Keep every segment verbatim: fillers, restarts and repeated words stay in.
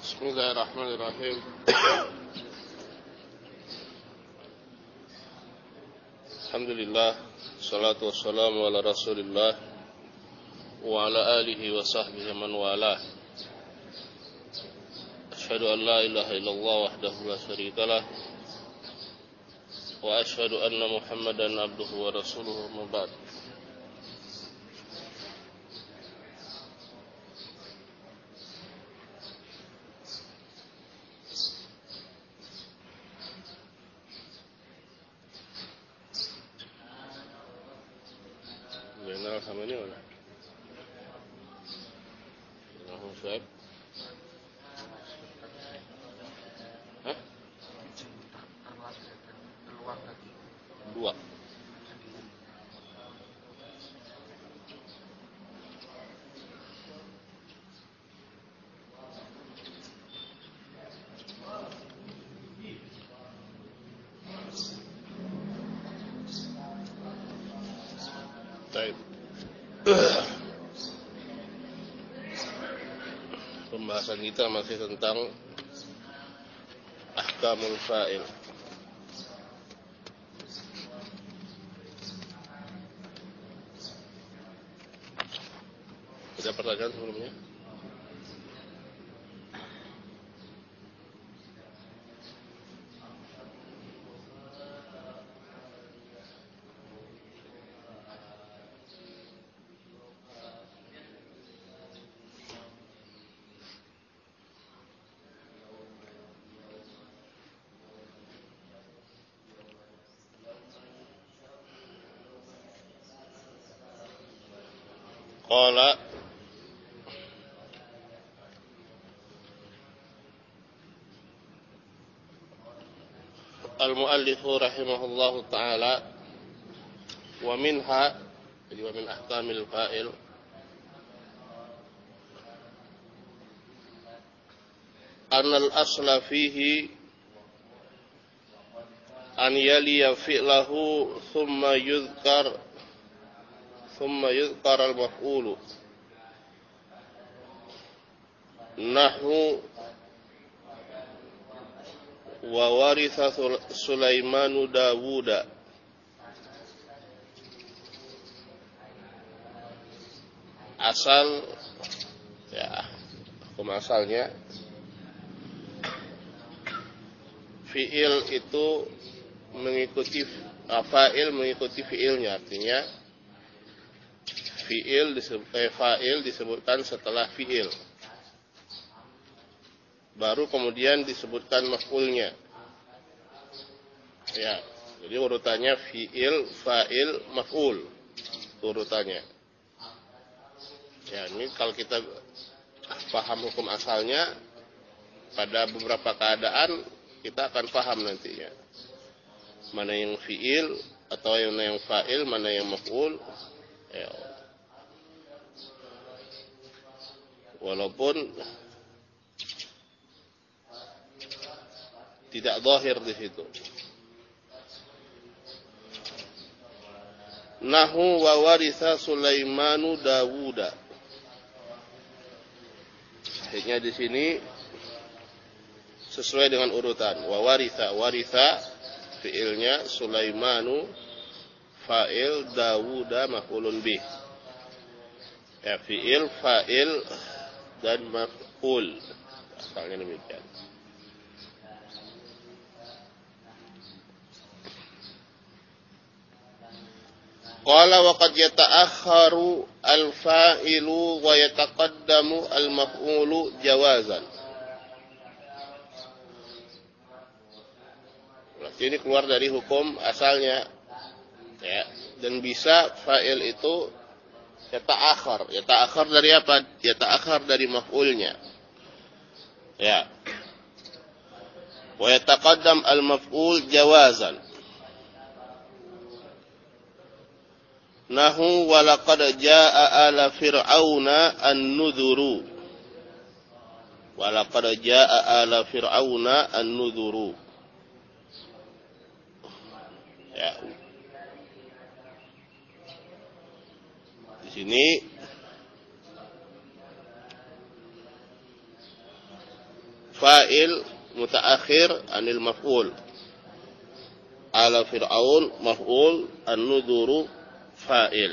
Bismillahirrahmanirrahim. Alhamdulillah, salatu wassalamu ala Rasulillah wa ala alihi wa sahbihi man walah. Asyhadu an la ilaha illallah wahdahu la syarikalah wa asyhadu anna Muhammadan abduhu wa rasuluhu, amma ba'd. Benar sama ini mana? Langsung swipe. Hah? Dua. Baik. Pembahasan kita masih tentang ahkamul fa'il. Ada pertanyaan sebelumnya? Qala al-muallif rahimahullahu ta'ala, wa minha, jadi wa min ahkamil fa'il, anna al-asla fihi an yaliya fi'lahu thumma yudhkar ثم يذكر المفعول نحو وورث سليمان داوود. Asal ya, hukum asalnya fi'il itu mengikuti fa'il mengikuti fi'ilnya, artinya fi'il disebut, eh, fa'il disebutkan setelah fi'il, baru kemudian disebutkan maf'ulnya. Ya, jadi urutannya fi'il, fa'il, maf'ul, urutannya. Ya, ini kalau kita paham hukum asalnya, pada beberapa keadaan kita akan paham nantinya mana yang fi'il atau mana yang fa'il, mana yang maf'ul. Ya. Walaupun tidak zahir di situ. Nahu wa waritha Sulaimanu Dawuda. Akhirnya di sini sesuai dengan urutan. Wa waritha, waritha fiilnya, Sulaimanu fa'il, Dawuda maf'ulun bih. Ya, fiil, fa'il dan maf'ul, asalnya demikian. Qala wa qad yata'akhkharu al-fa'ilu wa yataqaddamu al-maf'ulu jawazan. Berarti ini keluar dari hukum asalnya, ya, dan bisa fa'il itu yata'akhkhar. Yata'akhkhar dari apa? Yata'akhkhar dari maf'ulnya. Ya. Wa yataqaddam al-maf'ul jawazan. Nahu wa laqad jaa'a ala fir'auna an-nudhuru. Wa laqad jaa'a ala fir'auna an-nudhuru. Ya. Di sini fa'il mutaakhir anil maf'ul. Ala fir'aun maf'ul, an-nuduru fa'il.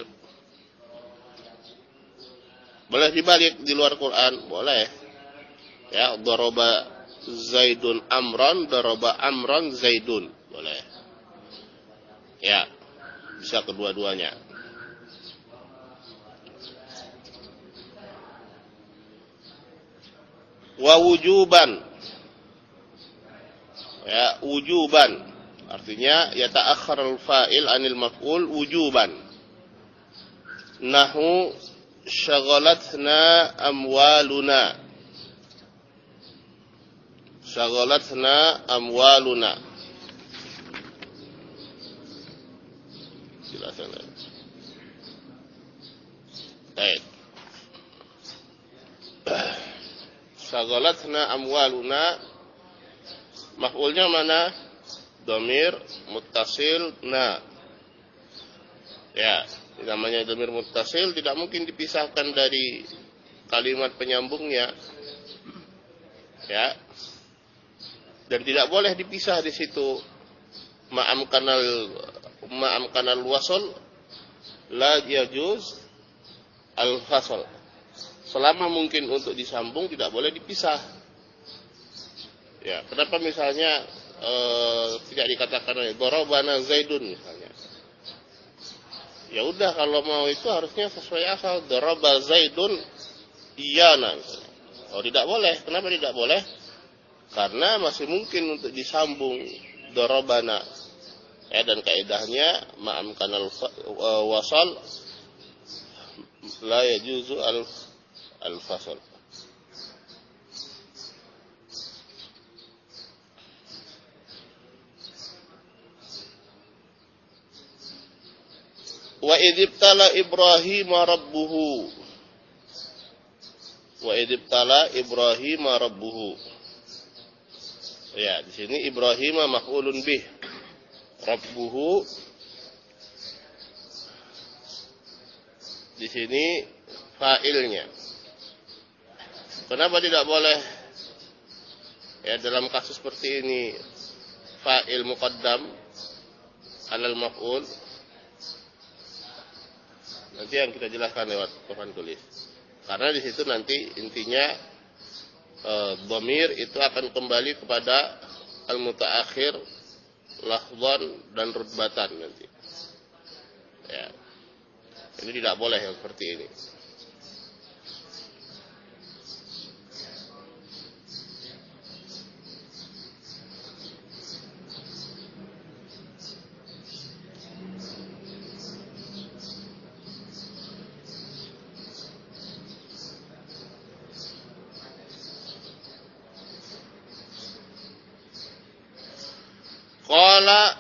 Boleh dibalik di luar Quran, boleh. Ya, daraba Zaidun amran, daraba amran Zaidun, boleh. Ya, bisa kedua-duanya. Wa wujuban, ya, wujuban artinya yata'akhkhar al-fa'il anil maf'ul wujuban. Nahu syaghalatna amwaluna, syaghalatna amwaluna. Silakan. Baik. Syaghalatna amwaluna, maf'ulnya mana? Dhamir muttasil na. Ya, namanya dhamir muttasil tidak mungkin dipisahkan dari kalimat penyambungnya. Ya. Dan tidak boleh dipisah di situ. Ma'am kanal ma'am kanal wasl la yajuz al-fasl. Selama mungkin untuk disambung tidak boleh dipisah. Ya, kenapa misalnya e, tidak dikatakan darabana Zaidun misalnya? Ya udah, kalau mau itu harusnya sesuai asal, daraba Zaidun iyana misalnya. Oh, tidak boleh. Kenapa tidak boleh? Karena masih mungkin untuk disambung darabana. Ya, dan kaidahnya ma'am kanal wasal la yajuzu al al-fasl. Wa idibtala Ibrahim rabbuhu, wa idibtala Ibrahim rabbuhu. Ya, di sini Ibrahim maf'ulun bih, rabbuhu di sini fa'ilnya. Kenapa tidak boleh ya dalam kasus seperti ini fa'il muqaddam alal maf'ul? Nanti yang kita jelaskan lewat papan tulis. Karena di situ nanti intinya e, dhamir itu akan kembali kepada al-mutaakhir lafdhan dan rutbatan nanti. Ya. Ini tidak boleh yang seperti ini. Qala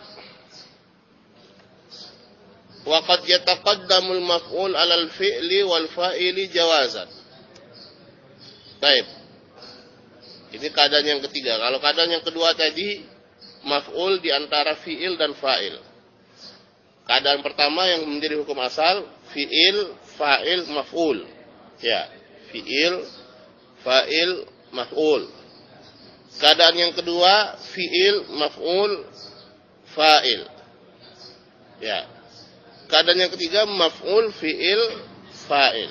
wa qad yataqaddamu al-maf'ul 'ala al-fi'li wal fa'ili jawazan. Baik. Ini keadaan yang ketiga. Kalau keadaan yang kedua tadi maf'ul di antara fi'il dan fa'il. Keadaan pertama yang menjadi hukum asal fi'il, fa'il, maf'ul. Ya, fi'il, fa'il, maf'ul. Keadaan yang kedua fi'il, maf'ul, fa'il. Ya. Keadaan yang ketiga maf'ul, fi'il, fa'il.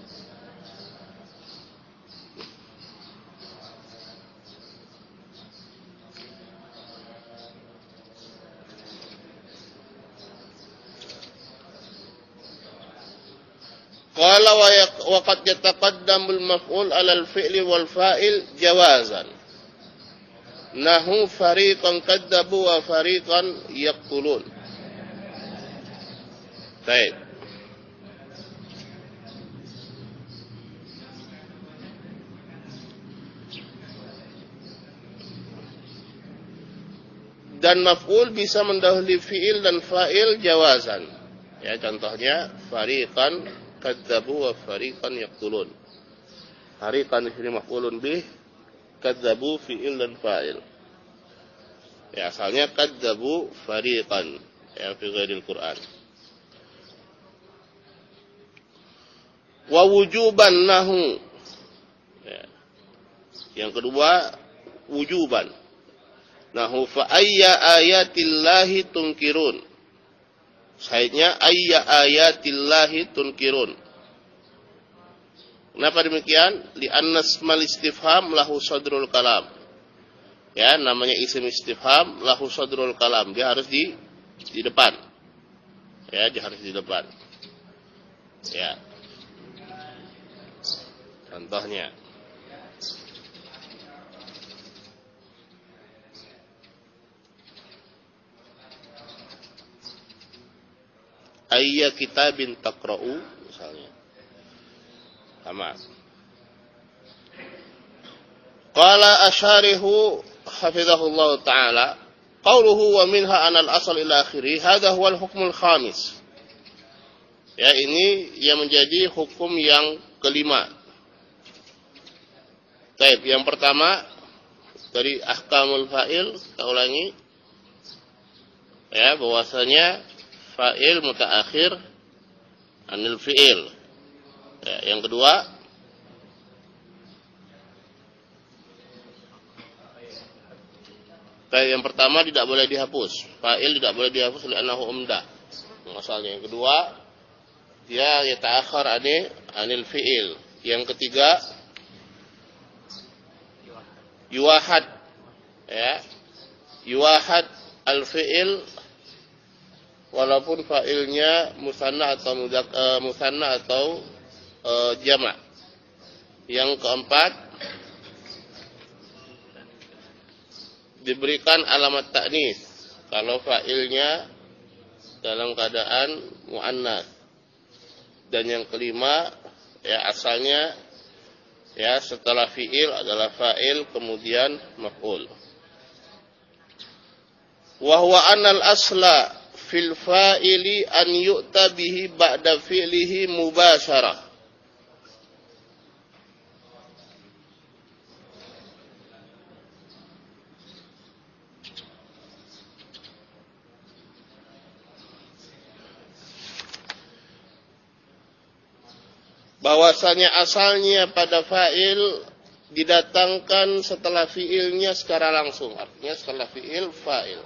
Qala wa qad yataqaddamu al-maf'ul 'ala al-fi'li wal fa'il jawazan. Nahu fariqan kadzabu wa fariqan yaqtulun. Baik. Dan maf'ul bisa mendahului fi'il dan fa'il jawazan. Ya, contohnya fariqan kadzabu wa fariqan yaqtulun. Fariqan ini maf'ulun bih, kadzabu fi'il dan fa'il. Ya, asalnya kadzabu fariqan ya fi ghairil Qur'an. Wa wujuban nahu. Ya. Yang kedua wujuban. Nahu fa ayya ayatillahi tunkirun. Sahihnya ayya ayatillahi tunkirun. Kenapa demikian? Li'anna ismal istifham lahu sadrul kalam. Ya, namanya isim istifham lahu sadrul kalam. Dia harus di di depan. Ya, dia harus di depan. Ya. Contohnya. Ayya kitabin taqra'u misalnya. Sama. Qala asyarihu hafizahullah ta'ala qauluhu wa minha anal asal ila akhiri hadha huwa al-hukmul khamis. Ya, ini yang menjadi hukum yang kelima. Baik, yang pertama dari ahkamul fa'il, kita ulangi. Ya, bahwasanya fa'il mutaakhir anil fi'il. Ya, yang kedua yang pertama tidak boleh dihapus. Fa'il tidak boleh dihapus li'annahu umdah. Asalnya. Yang kedua, dia yata'akhir anil anil fi'il. Yang ketiga, yuwahad. Ya. Yuwahad al-fi'il walaupun fa'ilnya musanna atau mudak, uh, musanna atau uh, jama'. Yang keempat, diberikan alamat ta'nis kalau fa'ilnya dalam keadaan mu'annas. Dan yang kelima, ya asalnya ya setelah fi'il adalah fa'il kemudian maf'ul. Wa huwa anal asla fil fa'ili an yu'ta bihi ba'da fi'lihi mubasyarah. Bahwasanya asalnya pada fa'il didatangkan setelah fi'ilnya secara langsung. Artinya setelah fi'il fa'il.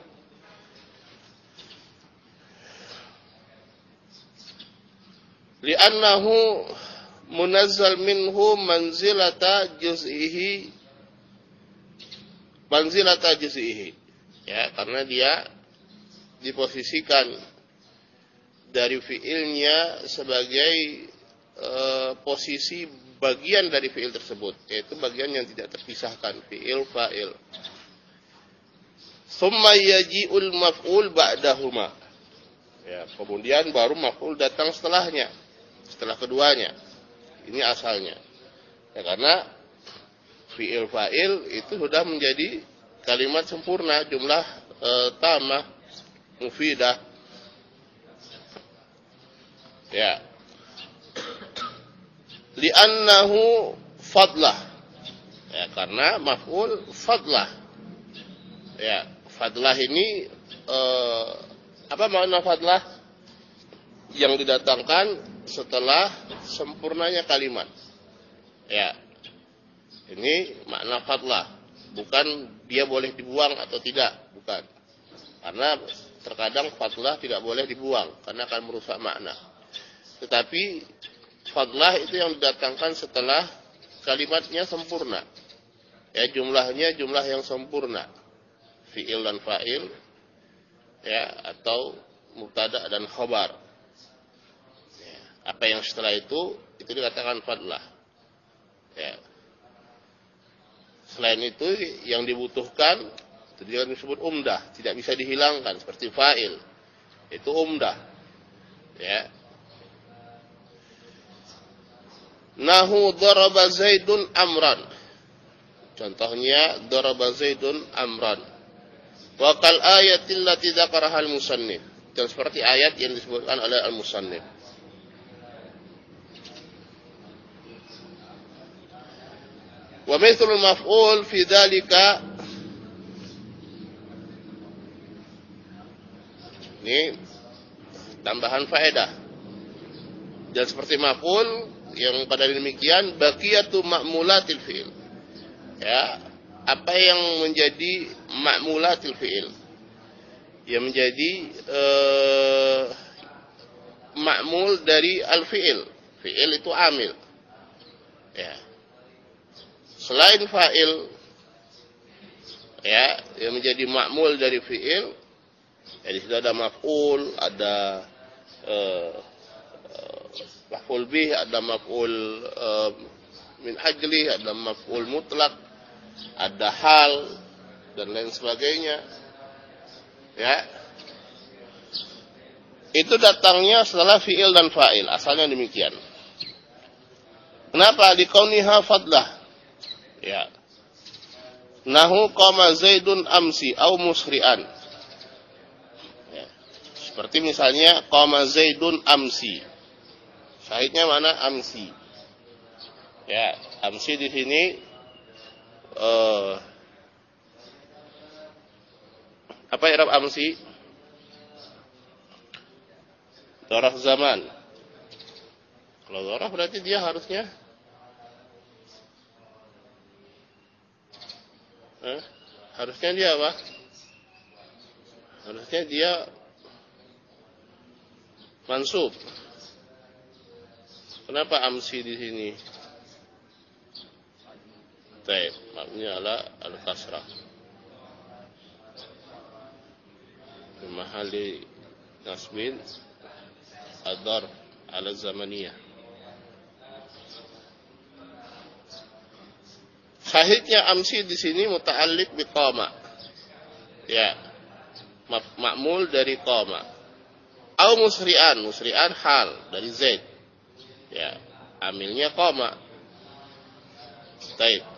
Li'annahu munazzal minhu manzilata juz'ihi manzilata juz'ihi. Ya, karena dia diposisikan dari fi'ilnya sebagai Uh, posisi bagian dari fi'il tersebut, yaitu bagian yang tidak terpisahkan, fi'il fa'il. Summa yaji'ul maf'ul ba'dahuma. Ya, kemudian baru maf'ul datang setelahnya, setelah keduanya. Ini asalnya. Ya, karena fi'il fa'il itu sudah menjadi kalimat sempurna, jumlah uh, tamah, mufidah. Ya. Li'annahu fadlah. Ya, karena maf'ul fadlah. Ya, fadlah ini eh, apa makna fadlah? Yang didatangkan setelah sempurnanya kalimat. Ya. Ini makna fadlah. Bukan dia boleh dibuang atau tidak, bukan. Karena terkadang fadlah tidak boleh dibuang karena akan merusak makna. Tetapi fadlah itu yang didatangkan setelah kalimatnya sempurna. Ya, jumlahnya jumlah yang sempurna. Fi'il dan fa'il. Ya, atau mubtada dan khabar. Ya, apa yang setelah itu, itu dikatakan fadlah. Ya. Selain itu, yang dibutuhkan, itu juga disebut umdah. Tidak bisa dihilangkan, seperti fa'il. Itu umdah. Ya. Nahu daraba Zaidun amran. Contohnya daraba Zaidun amran. Wa kal ayatil lati dzakaraha al-musannif. Dan seperti ayat yang disebutkan oleh al-musannif. Wa mithlul maf'ul fi dzalika. Ini tambahan faedah. Dan seperti maf'ul yang pada demikian baqiyatu ma'mulatil fi'il. Ya, apa yang menjadi ma'mulatil fi'il, yang menjadi eh, ma'mul dari al-fi'il. Fi'il itu amil. Ya. Selain fa'il, ya, yang menjadi ma'mul dari fi'il, ya di situ ada maf'ul, ada eh, maf'ul bih, ada maf'ul uh, min ajli, ada maf'ul mutlak, ada hal dan lain sebagainya. Ya. Itu datangnya setelah fi'il dan fa'il, asalnya demikian. Kenapa? Liqauniha fadlah. Ya. Nahu qama Zaidun amsi au musri'an. Ya. Seperti misalnya qama Zaidun amsi. Syahidnya mana? Amsi. Ya, amsi di sini uh, apa i'rab amsi? Dzaraf zaman. Kalau dzaraf berarti dia harusnya eh, harusnya dia apa? Harusnya dia mansub. Kenapa amsi di sini? Baik, maknanya ala al-kasrah. Di mahali nasbin ad-darf ala zamaniyah. Syahidnya amsi di sini muta'alliq bi qama. Ya. Ma'mul dari qama. Au musri'an, musri'an hal dari Zaid. Ya, amilnya koma. Baik.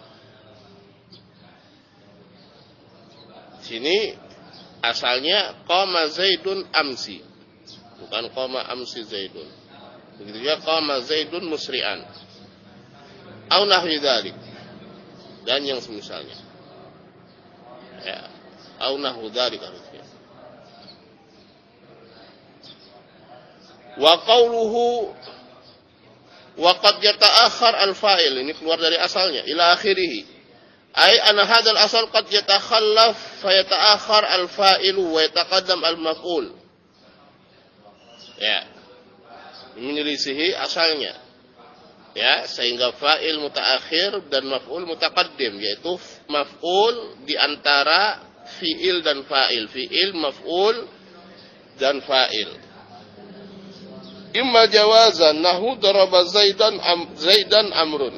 Sini asalnya koma Zaidun amsi, bukan koma amsi Zaidun. Begitu juga koma Zaidun musri'an. Au nahwi dzalik. Dan yang semisalnya. Ya, au nahwu dzalik harusnya. Wa qawluhu wa qad yata'akhkhar al-fa'il, ini keluar dari asalnya, ila akhirih. Ai anna hadzal asal qad yatakhallaf fa yata'akhkhar al-fa'ilu wa yataqaddam al-maf'ul. Ya. Menyelisihi asalnya. Ya, sehingga fa'il mutaakhir dan maf'ul mutaqaddim, yaitu maf'ul di antara fi'il dan fa'il, fi'il, maf'ul dan fa'il. Imma jawazan nahu daraba Zaidan am, Zaidan amrun.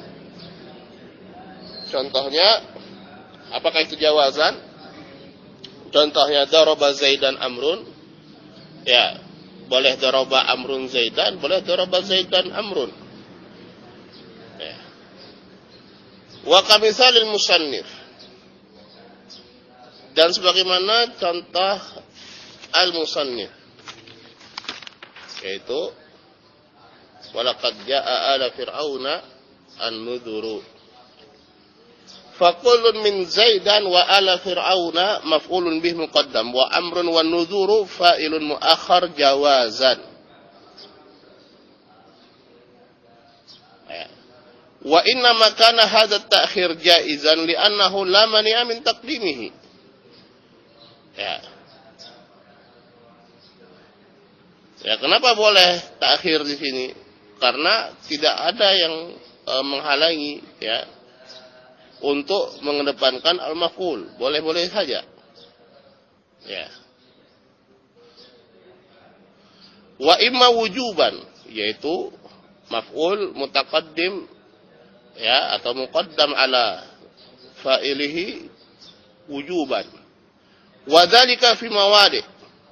Contohnya, apakah itu jawazan? Contohnya daraba Zaidan amrun. Ya, boleh daraba amrun Zaidan, boleh daraba Zaidan amrun. Ya. Wa kamisalil musannif. Dan sebagaimana contoh al-musannif, yaitu walaqad jaa'a ala fir'auna an-nudhuru. Faqulun min Zaidan wa ala fir'auna maf'ulun bih muqaddam wa amrun wa nudhuru fa'ilun muakhar jawazan. Ya. Wa inna ma kana hadha at-ta'khir jaizan li'annahu la mani'a min taqdimihi. Ya. Ya, kenapa boleh takhir di sini? Karena tidak ada yang e, menghalangi, ya, untuk mengedepankan al-maf'ul. Boleh-boleh saja. Ya. Wa imma wujuban, yaitu maf'ul mutaqaddim, ya, atau muqaddam ala fa'ilihi wujuban. Wa dzalika fi mawadi'.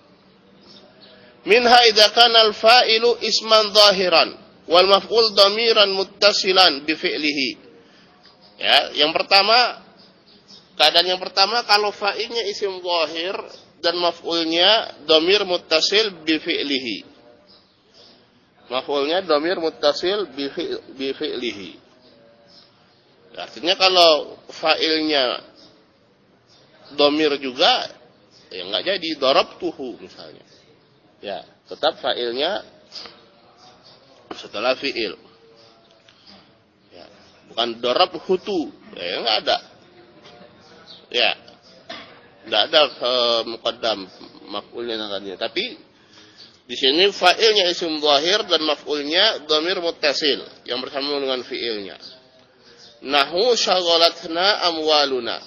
Minha idza kana al-fa'ilu isman zahiran wal maf'ul dhamiran muttasilan bi fi'lihi. Ya, yang pertama, keadaan yang pertama kalau fa'ilnya isim zahir dan maf'ulnya dhamir muttasil bi fi'lihi. Maf'ulnya dhamir muttasil bi fi'lihi. Artinya kalau fa'ilnya dhamir juga, ya enggak jadi darabtuhu misalnya. Ya, tetap fa'ilnya setelah fi'il. Ya, bukan darab hutu, ya enggak ada. Ya, tidak ada uh, muqaddam maf'ulnya tadinya. Tapi di sini fa'ilnya isim zahir dan maf'ulnya dhamir muttasil yang bersambung dengan fi'ilnya. Nahu syaghalatna amwaluna.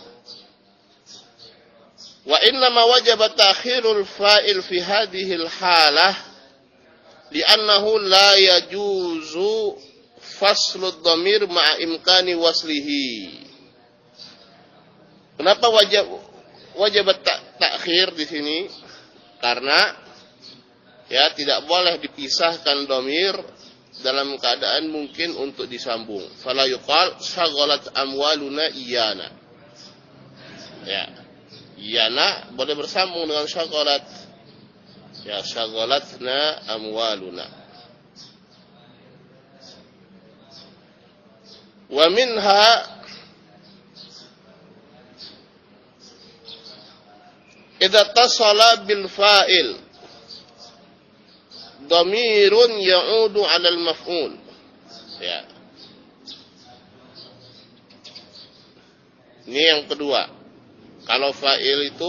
Wa inna ma wajaba ta'khirul fa'il fi hadhihi al-halah li'annahu la yajuzu faslu dhamir ma'a imkani waslihi. Kenapa wajib wajib takhir di sini? Karena ya tidak boleh dipisahkan dhamir dalam keadaan mungkin untuk disambung. Fala yuqal syaghalat amwaluna iyana. Ya. Iyana boleh bersambung dengan syaghalat. Ya, syaghalatna amwaluna. Wa minha idza tasala bil fa'il dhamirun ya'udu 'ala al maf'ul. Ya. Ini yang kedua. Kalau fa'il itu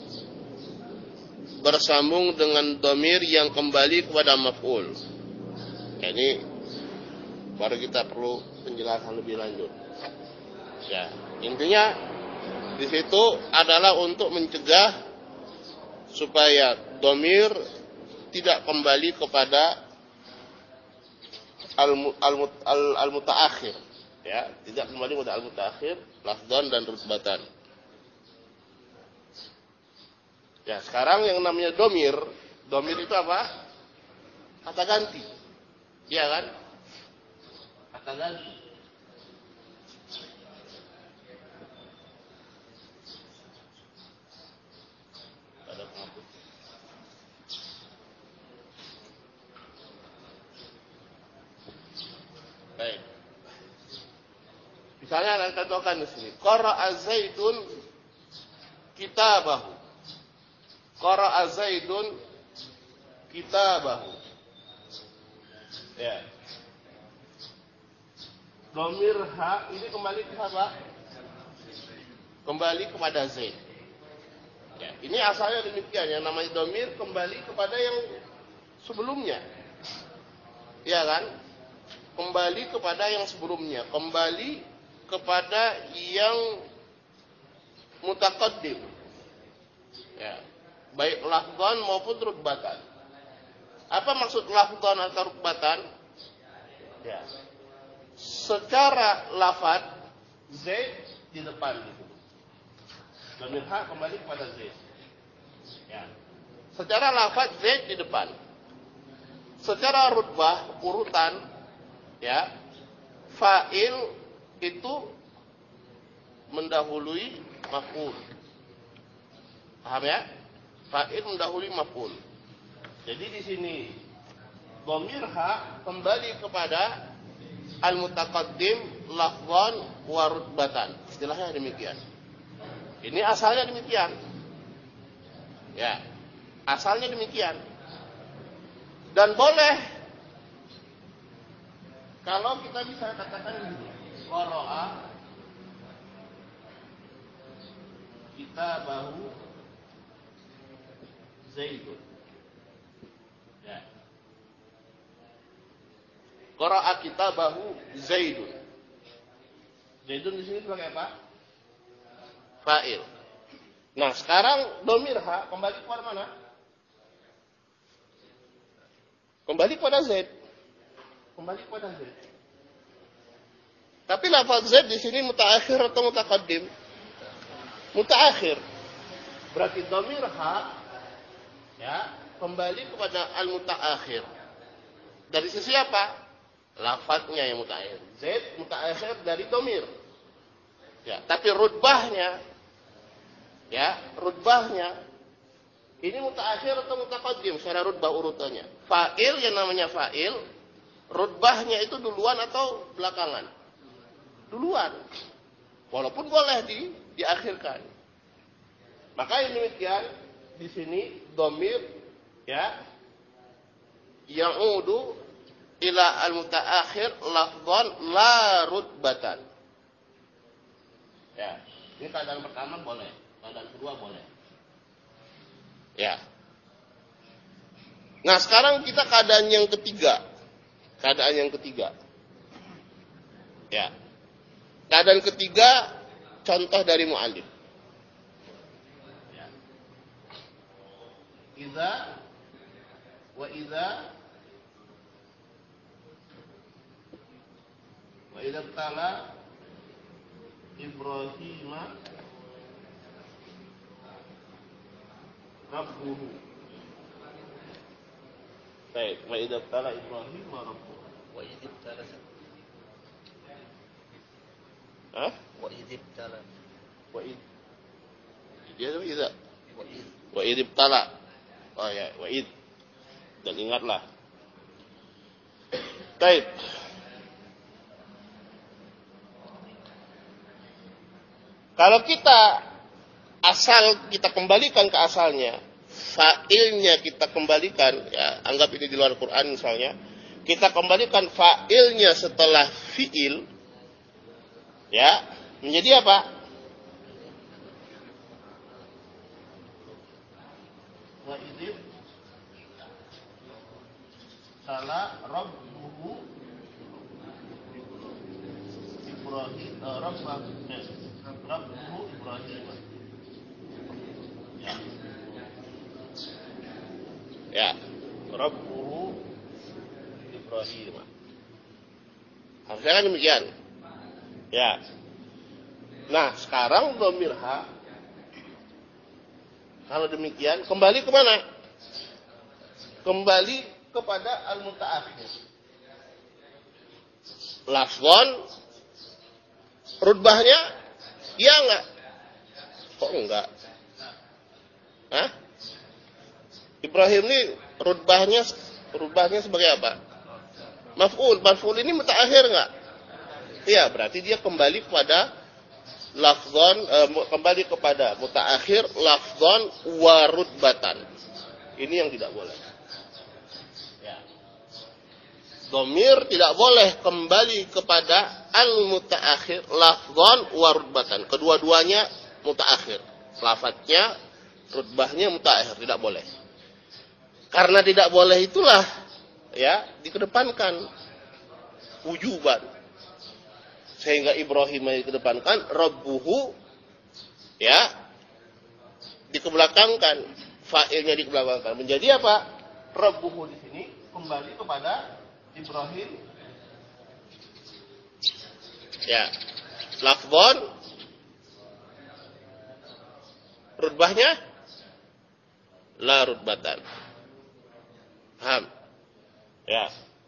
bersambung dengan dhamir yang kembali kepada maf'ul. Ya, ini baru kita perlu penjelasan lebih lanjut. Ya, intinya di situ adalah untuk mencegah supaya dhamir tidak kembali kepada al-mutaakhir, ya, tidak kembali kepada al-mutaakhir, lafdhan dan rutbatan. Ya, sekarang yang namanya dhamir, dhamir itu apa? Kata ganti. Iya kan? Kata ganti. Ada penghapus. Baik. Misalnya ada contohkan di sini. Qara'a Zaidun kitabahu. Qara'a Zaidun kitabahu. Ya. Dhamir ha ini kembali ke apa? Kembali kepada Zaid. Ya, ini asalnya demikian, yang namanya dhamir kembali kepada yang sebelumnya. Ya kan? Kembali kepada yang sebelumnya, kembali kepada yang mutaqaddim. Ya. Baik lafdhan maupun rutbatan. Apa maksud lafdhan atau rutbatan? Ya. Secara lafaz Zaid di depan gitu. Dhamir ha kembali kepada Zaid. Ya. Secara lafaz Zaid di depan. Secara rutbah urutan, ya, fa'il itu mendahului maf'ul. Paham ya? Fa'il mendahului maf'ul. Jadi di sini dhamir ha kembali kepada al-mutaqaddim lafdhan wa rutbatan. Istilahnya demikian. Ini asalnya demikian. Ya. Asalnya demikian. Dan boleh kalau kita bisa katakan begini, qara'a kitabahu Zaidun. Ya. Qara'a kitabahu Zaidun. Zaidun di sini sebagai apa? Fa'il. Nah, sekarang dhamir ha kembali kepada mana? Kembali kepada Zaid. Kembali kepada Zaid. Tapi lafaz Zaid di sini mutaakhir atau mutaqaddim? Mutaakhir. Berarti dhamir ha, ya, kembali kepada al-mutaakhir. Dari sisi apa? Lafaznya yang mutaakhir. Zaid mutaakhir dari dhamir. Ya, tapi rutbahnya, ya, rutbahnya ini mutaakhir atau mutaqaddim secara rutbah urutannya. Fa'il yang namanya fa'il, rutbahnya itu duluan atau belakangan? Duluan. Walaupun boleh di diakhirkan. Maka ini demikian di sini dhamir, ya, ya'udu ila al-mutaakhir lafdhan la rutbatan. Ya. Ini keadaan pertama boleh, keadaan kedua boleh. Ya. Nah, sekarang kita keadaan yang ketiga. Keadaan yang ketiga. Ya. Keadaan ketiga contoh dari mu'allif. Ya. Iza wa iza wa iza tala Ibrahim Rabbuhu. Baik, wa idza tala Ibrahim Rabbuhu. Wa idza tala. Hah? Wa idza tala. Wa id. Dia itu idza. Wa id. Wa idza tala. Oh ya, wa id. Dan ingatlah. Baik. Kalau kita asal kita kembalikan ke asalnya, fa'ilnya kita kembalikan, ya, anggap ini di luar Quran misalnya, kita kembalikan fa'ilnya setelah fi'il, ya, menjadi apa? Wa idzib salah rabbuhu Ibrahim rabbahu rabbuhu Ibrahim. Ya. Ya, rabbuhu Ibrahim. Harusnya kan demikian. Ya. Nah, sekarang dhamir ha. Kalau demikian, kembali ke mana? Kembali kepada al-mutaakhir. Lafzon rutbahnya iya enggak? Kok enggak? Hah? Ibrahim ini rutbahnya rutbahnya sebagai apa? Maf'ul. Maf'ul ini mutaakhir enggak? Iya, berarti dia kembali kepada lafzon, eh, kembali kepada mutaakhir lafzon wa rutbatan. Ini yang tidak boleh. Ya. Dhamir tidak boleh kembali kepada al-mutaakhir lafzon wa rutbatan. Kedua-duanya mutaakhir. Lafadznya, rutbahnya mutaakhir, tidak boleh. Karena tidak boleh itulah ya dikedepankan wujuban. Sehingga Ibrahim dikedepankan, Rabbuhu ya dikebelakangkan, fa'ilnya dikebelakangkan. Menjadi apa? Rabbuhu di sini kembali kepada Ibrahim. Ya. Lafzon rutbahnya la rutbatan. Paham? Ya.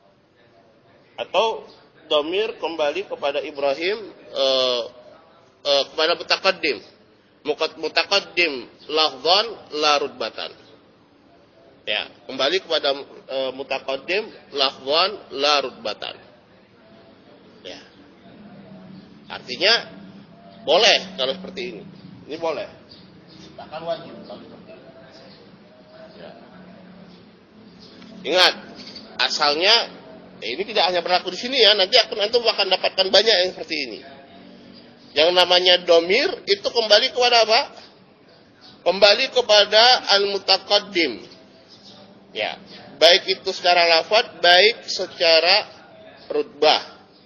Atau dhamir kembali kepada Ibrahim uh, uh, kepada mutaqaddim. Mutaqaddim lafzan la rutbatan. Ya, kembali kepada uh, mutaqaddim lafzan la rutbatan. Ya. Artinya boleh kalau seperti ini. Ini boleh. Bahkan wajib kalau seperti ini. Ya. Ingat, asalnya ya ini tidak hanya berlaku di sini ya, nanti akan antum akan dapatkan banyak yang seperti ini. Yang namanya domir itu kembali kepada apa? Kembali kepada al-mutaqaddim. Ya, baik itu secara lafaz, baik secara rutbah.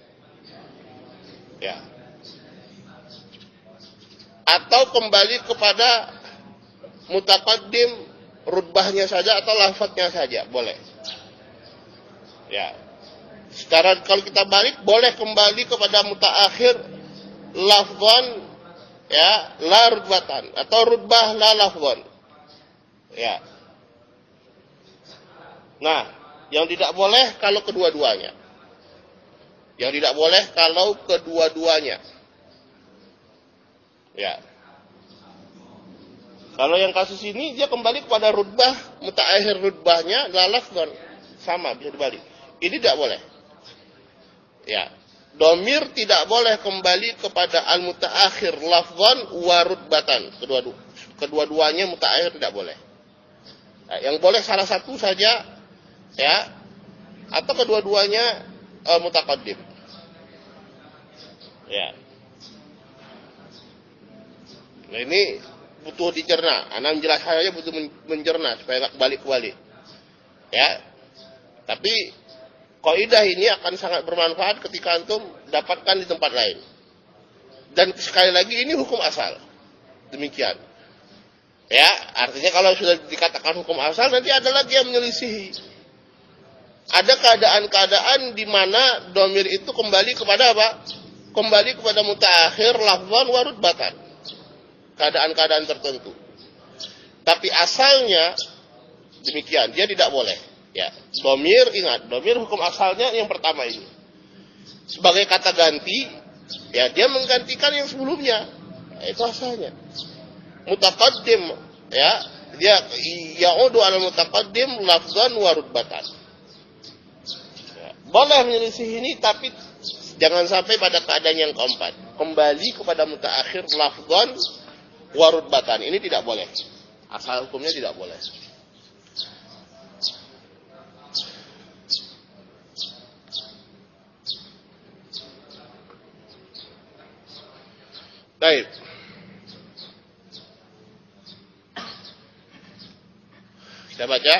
Ya. Atau kembali kepada mutaqaddim rutbahnya saja atau lafaznya saja, boleh. Ya. Sekarang kalau kita balik boleh kembali kepada mutaakhir lafzan ya la rutbatan atau rutbah la lafzan. Ya. Nah, yang tidak boleh kalau kedua-duanya. Yang tidak boleh kalau kedua-duanya. Ya. Kalau yang kasus ini dia kembali kepada rutbah, mutaakhir rutbahnya la lafzan. Sama bisa dibalik. Ini tidak boleh. Ya, domir tidak boleh kembali kepada al-mutaakhir lafzan wa rutbatan. Kedua kedua-duanya mutaakhir tidak boleh. Nah, yang boleh salah satu saja, ya, atau kedua-duanya uh, mutaqaddim. Ya. Nah ini butuh dicerna. Ana menjelaskan aja butuh mencerna supaya nggak balik-balik. Ya. Tapi kaidah ini akan sangat bermanfaat ketika antum dapatkan di tempat lain. Dan sekali lagi ini hukum asal. Demikian. Ya, artinya kalau sudah dikatakan hukum asal nanti ada lagi yang menyelisihi. Ada keadaan-keadaan di mana domir itu kembali kepada apa? Kembali kepada mutaakhir lafzan wa rutbatan. Keadaan-keadaan tertentu. Tapi asalnya demikian, dia tidak boleh. Ya, domir ingat, domir hukum asalnya yang pertama ini. Sebagai kata ganti, ya dia menggantikan yang sebelumnya. Ya, itu asalnya. Mutaqaddim, ya, dia ya'udu ala mutaqaddim lafzan wa rutbatan. Ya, boleh menyelisih ini tapi jangan sampai pada keadaan yang keempat. Kembali kepada mutaakhir lafzan wa rutbatan. Ini tidak boleh. Asal hukumnya tidak boleh. Baik. Kita baca.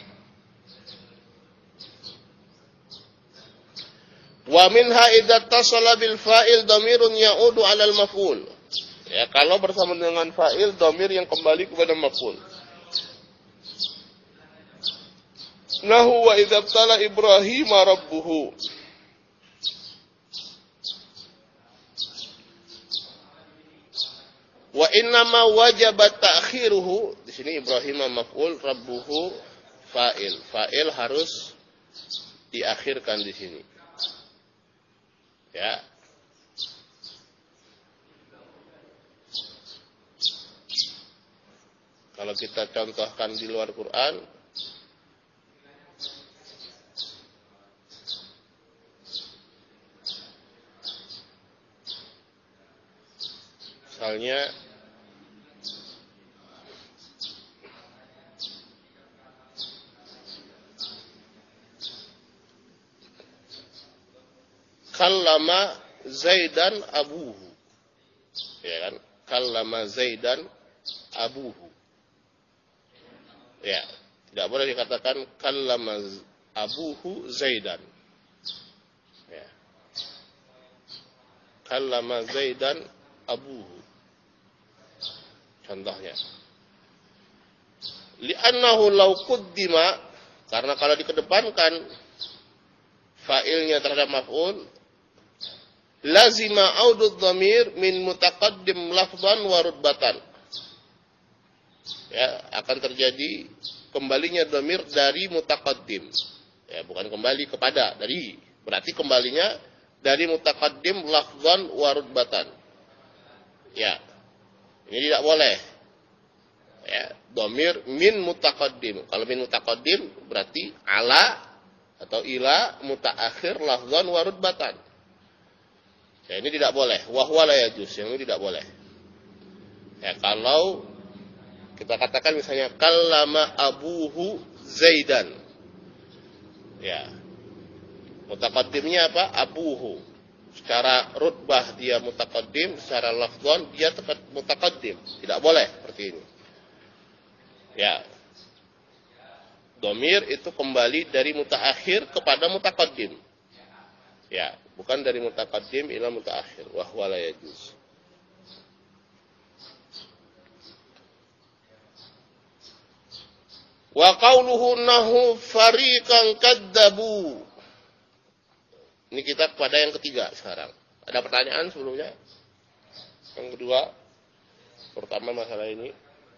Wa minha idza tasala bil fa'il dhamirun ya'udu 'ala al maf'ul. Ya, kalau bersama dengan fa'il dhamir yang kembali kepada maf'ul. Nahu wa idza tala Ibrahim rabbuhu. Wa innama wajabat ta'khiruhu. Di sini Ibrahim maf'ul, rabbuhu fa'il. Fa'il harus diakhirkan di sini. Ya. Kalau kita contohkan di luar Quran, misalnya kallama Zaidan abuhu. Ya kan? Kallama Zaidan abuhu. Ya, tidak boleh dikatakan kallama abuhu Zaidan. Ya. Kallama Zaidan abuhu. Contohnya. Li'annahu law quddima, karena kalau dikedepankan fa'ilnya terhadap maf'ul, lazima audud dhamir min mutaqaddim lafzan wa rutbatan. Ya, akan terjadi kembalinya dhamir dari mutaqaddim. Ya, bukan kembali kepada, dari. Berarti kembalinya dari mutaqaddim lafzan wa rutbatan. Ya. Ini tidak boleh. Ya, dhamir min mutaqaddim. Kalau min mutaqaddim berarti ala atau ila mutaakhir lafzan wa rutbatan. Ya, ini tidak boleh. Wa huwa la yajuz. Yang ini tidak boleh. Ya, kalau kita katakan misalnya kallama abuhu Zaidan. Ya. Mutaqaddimnya apa? Abuhu. Secara rutbah dia mutaqaddim, secara lafzan dia mutaqaddim. Tidak boleh seperti ini. Ya. Dhamir itu kembali dari mutaakhir kepada mutaqaddim. Ya, bukan dari mutaqaddim ila mutaakhir. Wa huwa la yajuz. Wa qauluhu nahu fariqan kadzabu. Ini kita pada yang ketiga sekarang. Ada pertanyaan sebelumnya? Yang kedua, pertama masalah ini.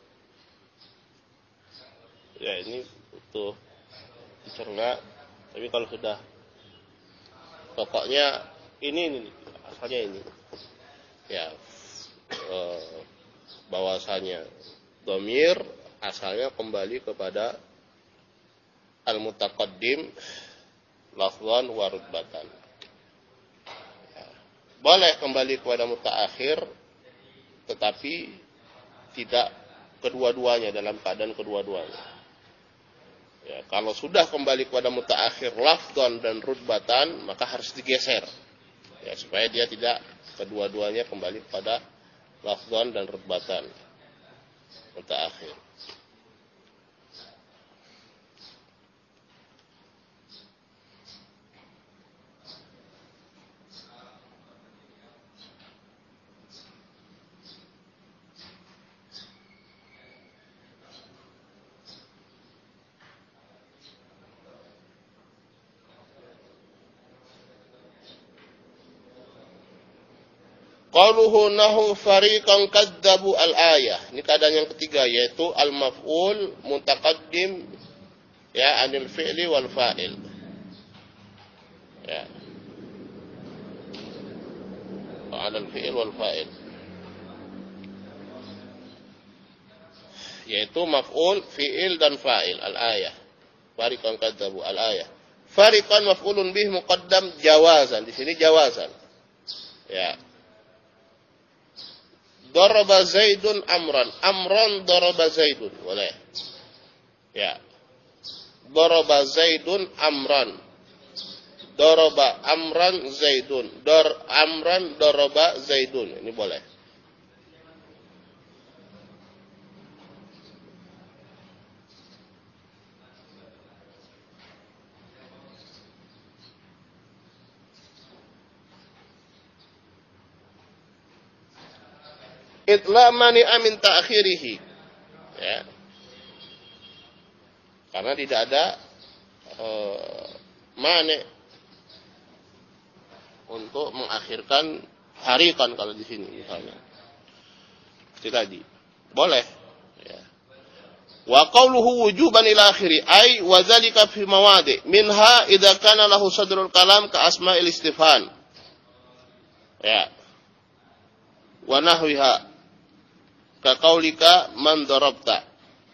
Ya, ini butuh dicerna. Tapi kalau sudah pokoknya ini, ini asalnya ini. Ya, eh, bahwasanya dhamir asalnya kembali kepada al-mutaqaddim lafzan wa rutbatan. Ya. Boleh kembali kepada mutaakhir tetapi tidak kedua-duanya, dalam keadaan kedua-duanya. Ya, kalau sudah kembali kepada mutaakhir lafzan dan rutbatan maka harus digeser. Ya, supaya dia tidak kedua-duanya kembali kepada lafdhan dan rutbatan mutaakhir. Qauluhu nahu fariqan kadzabu al-ayah. Ini keadaan yang ketiga, yaitu al-maf'ul mutaqaddim ya anil fi'li wal fa'il. Ya. Anil fi'il wal fa'il. Yaitu maf'ul, fi'il dan fa'il al-ayah. Fariqan kadzabu al-ayah. Fariqan maf'ulun bih muqaddam jawazan. Di sini jawazan. Ya. Daraba Zaidun amran. Amran daraba Zaidun. Boleh. Ya. Daraba Zaidun amran. Daraba amran Zaidun. Dar amran daraba Zaidun. Ini boleh. Itla mani'a min ta'khirihi. Ya. Karena tidak ada uh, mani untuk mengakhirkan harikan kalau di sini misalnya. Seperti tadi. Boleh. Ya. Wa qawluhu wujuban ila akhiri ay wa dzalika fi mawadi minha idza kana lahu sadrul kalam ka asma'il istifhan. Ya. Wa nahwiha ka qaulika man darabta.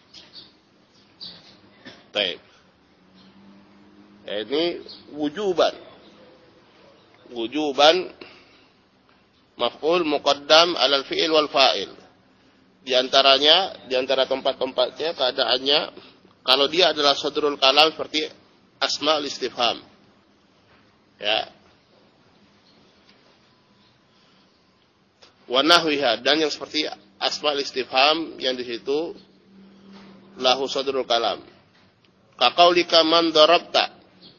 Baik. Ini wujuban. Wujuban maf'ul muqaddam 'alal fi'il wal fa'il. Di antaranya, di antara tempat-tempatnya keadaannya kalau dia adalah sadrul kalam seperti asma'ul istifham. Ya. Wa nahwiha, dan yang seperti asma'ul istifham yang di situ lahu sadrul kalam. Ka qaulika man darabta.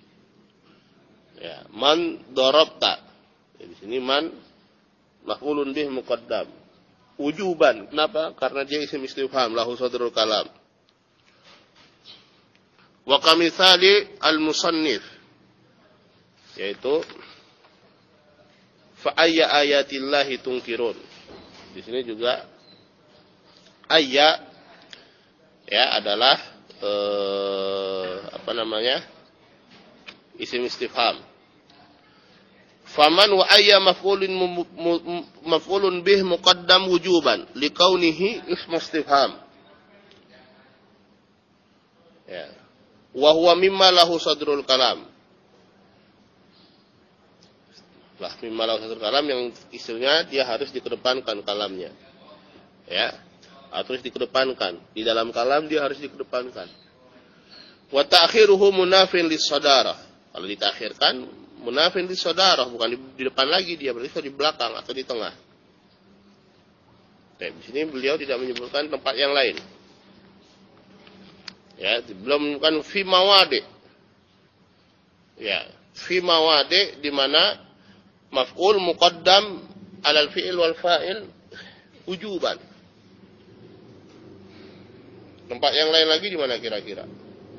Ya, man darabta. Ya, di sini man maf'ulun bih muqaddam. Wujuban. Kenapa? Karena dia isim istifham lahu sadrul kalam. Wa kamitsali al-musannif, yaitu fa ayya ayatillahi tunkirun. Di sini juga ayya ya adalah eh, apa namanya? Isim istifham. Faman wa ayya maf'ulun maf'ulun bih muqaddam wujuban liqaunihi ism istifham. Ya. Wa huwa mimma lahu sadrul kalam. Lah mimma lahu sadrul kalam yang istilahnya dia harus dikedepankan kalamnya. Ya. Harus dikedepankan. Di dalam kalam dia harus dikedepankan. Wa ta'khiruhu munafin lis-sadarah. Kalau ditakhirkan munafin lis-sadarah, bukan di, di depan lagi, dia berarti di belakang atau di tengah. Nah, di sini beliau tidak menyebutkan tempat yang lain. Ya, belum menyebutkan fi mawadi. Ya, fi mawadi di mana maf'ul muqaddam 'alal fi'il wal fa'il wujuban. Tempat yang lain lagi di mana kira-kira?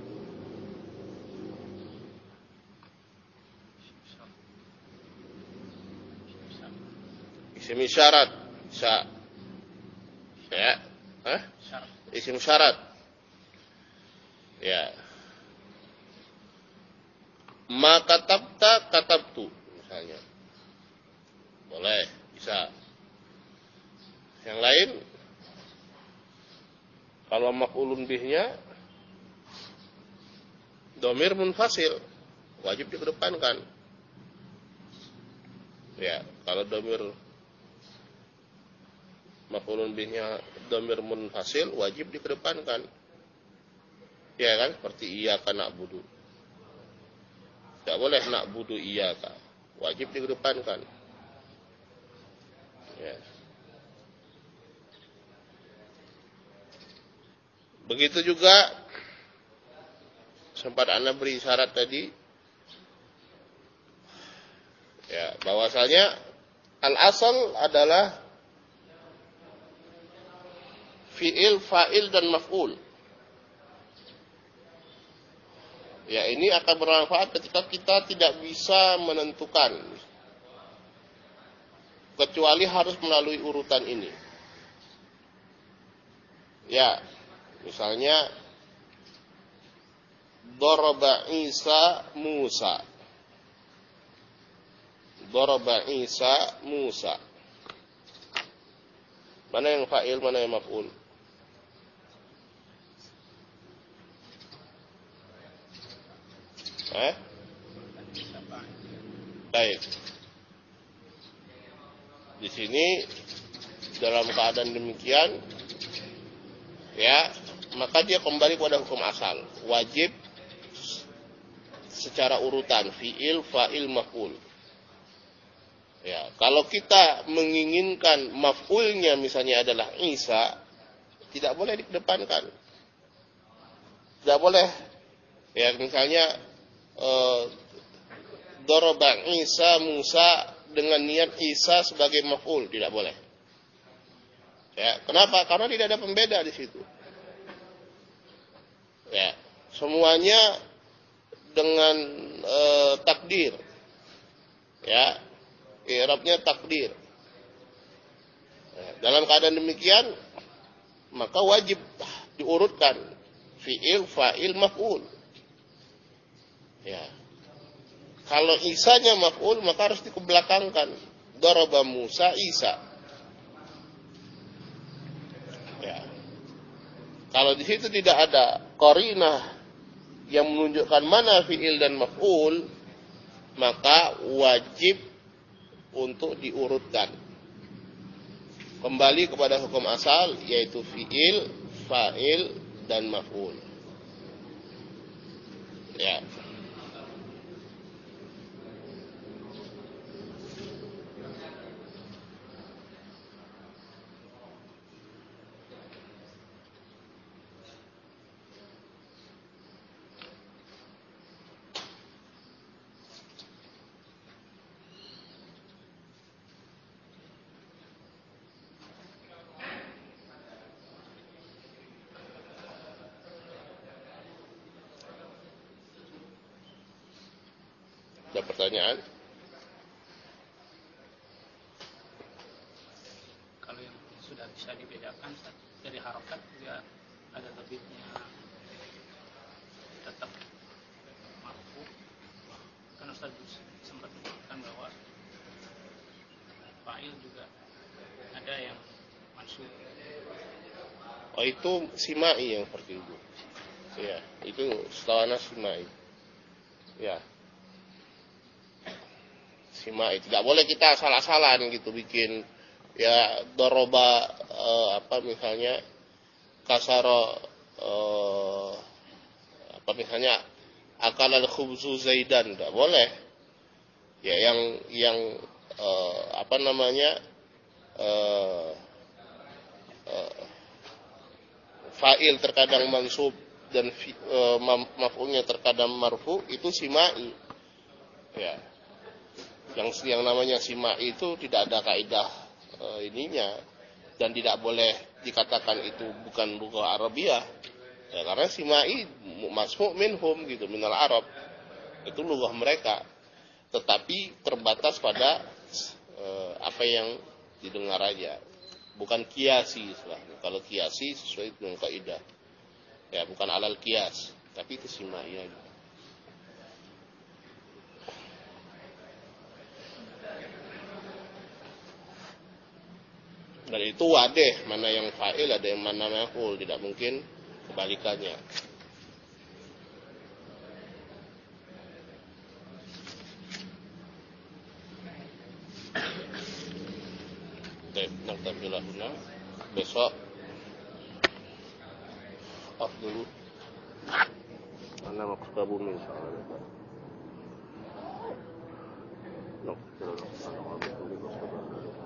Isim syarat. Sa. Ya. Hah? Isim syarat. Ya. Ma katabta katabtu misalnya. Boleh, bisa. Yang lain kalau maf'ulun bihnya dhamir munfasil, wajib dikedepankan. Ya, kalau dhamir maf'ulun bihnya dhamir munfasil, wajib dikedepankan. Ya kan, seperti iyyaka na'budu. Tidak boleh na'budu iyyaka, wajib dikedepankan. Ya. Begitu juga sempat Anda beri syarat tadi, ya, bahwasanya al-asal adalah fi'il, fa'il dan maf'ul. Ya, ini akan bermanfaat ketika kita tidak bisa menentukan, kecuali harus melalui urutan ini. Ya, misalnya daraba Isa Musa. Daraba Isa Musa. Mana yang fa'il, mana yang maf'ul? Eh? Baik. Di sini dalam keadaan demikian, ya, maka dia kembali pada hukum asal, wajib secara urutan fi'il, fa'il, maf'ul. Ya, kalau kita menginginkan maf'ulnya misalnya adalah Isa, tidak boleh dikedepankan. Tidak boleh. Ya, misalnya eh, daraba Isa Musa dengan niat Isa sebagai maf'ul, tidak boleh. Ya, kenapa? Karena tidak ada pembeda di situ. Ya, semuanya dengan e, takdir. Ya, i'rabnya takdir. Ya, dalam keadaan demikian, maka wajib diurutkan fi'il, fa'il, maf'ul. Ya. Kalau Isanya maf'ul, maka harus dikebelakangkan. Daraba Musa Isa. Ya. Kalau di situ tidak ada qarinah yang menunjukkan mana fi'il dan maf'ul, maka wajib untuk diurutkan kembali kepada hukum asal, yaitu fi'il, fa'il, dan maf'ul. Ya. Ada pertanyaan? Kalau yang sudah bisa dibedakan dari harokat juga ada lebihnya tetap marfu. Kan Ustaz sempat menyebutkan bahwa fa'il juga ada yang mansub. Oh, itu simai yang seperti itu. Ya, itu setelahnya simai. Ya. Simai, tidak boleh kita salah-salahan gitu bikin ya doroba eh, apa misalnya kasaro eh, apa misalnya akal al khubzu zaidan, tidak boleh. Ya, yang yang eh, apa namanya eh, eh, fa'il terkadang mansub dan eh, maf'ulnya terkadang marfu, itu simai. Ya. Yang yang namanya simai itu tidak ada kaidah e, ininya, dan tidak boleh dikatakan itu bukan lughah Arabiah. Ya, karena simai masmu' minhum gitu, minal Arab. Itu lughah mereka. Tetapi terbatas pada e, apa yang didengar aja. Bukan kiasi istilahnya. Kalau kiasi sesuai dengan kaidah. Ya, bukan alal kias, tapi itu simai aja. Dan itu wadih, mana yang fa'il, ada yang mana maf'ul, tidak mungkin kebalikannya. Baik, naktabilah huna. Besok off dulu. Karena mau ke Sukabumi insyaallah. Naktabilah huna.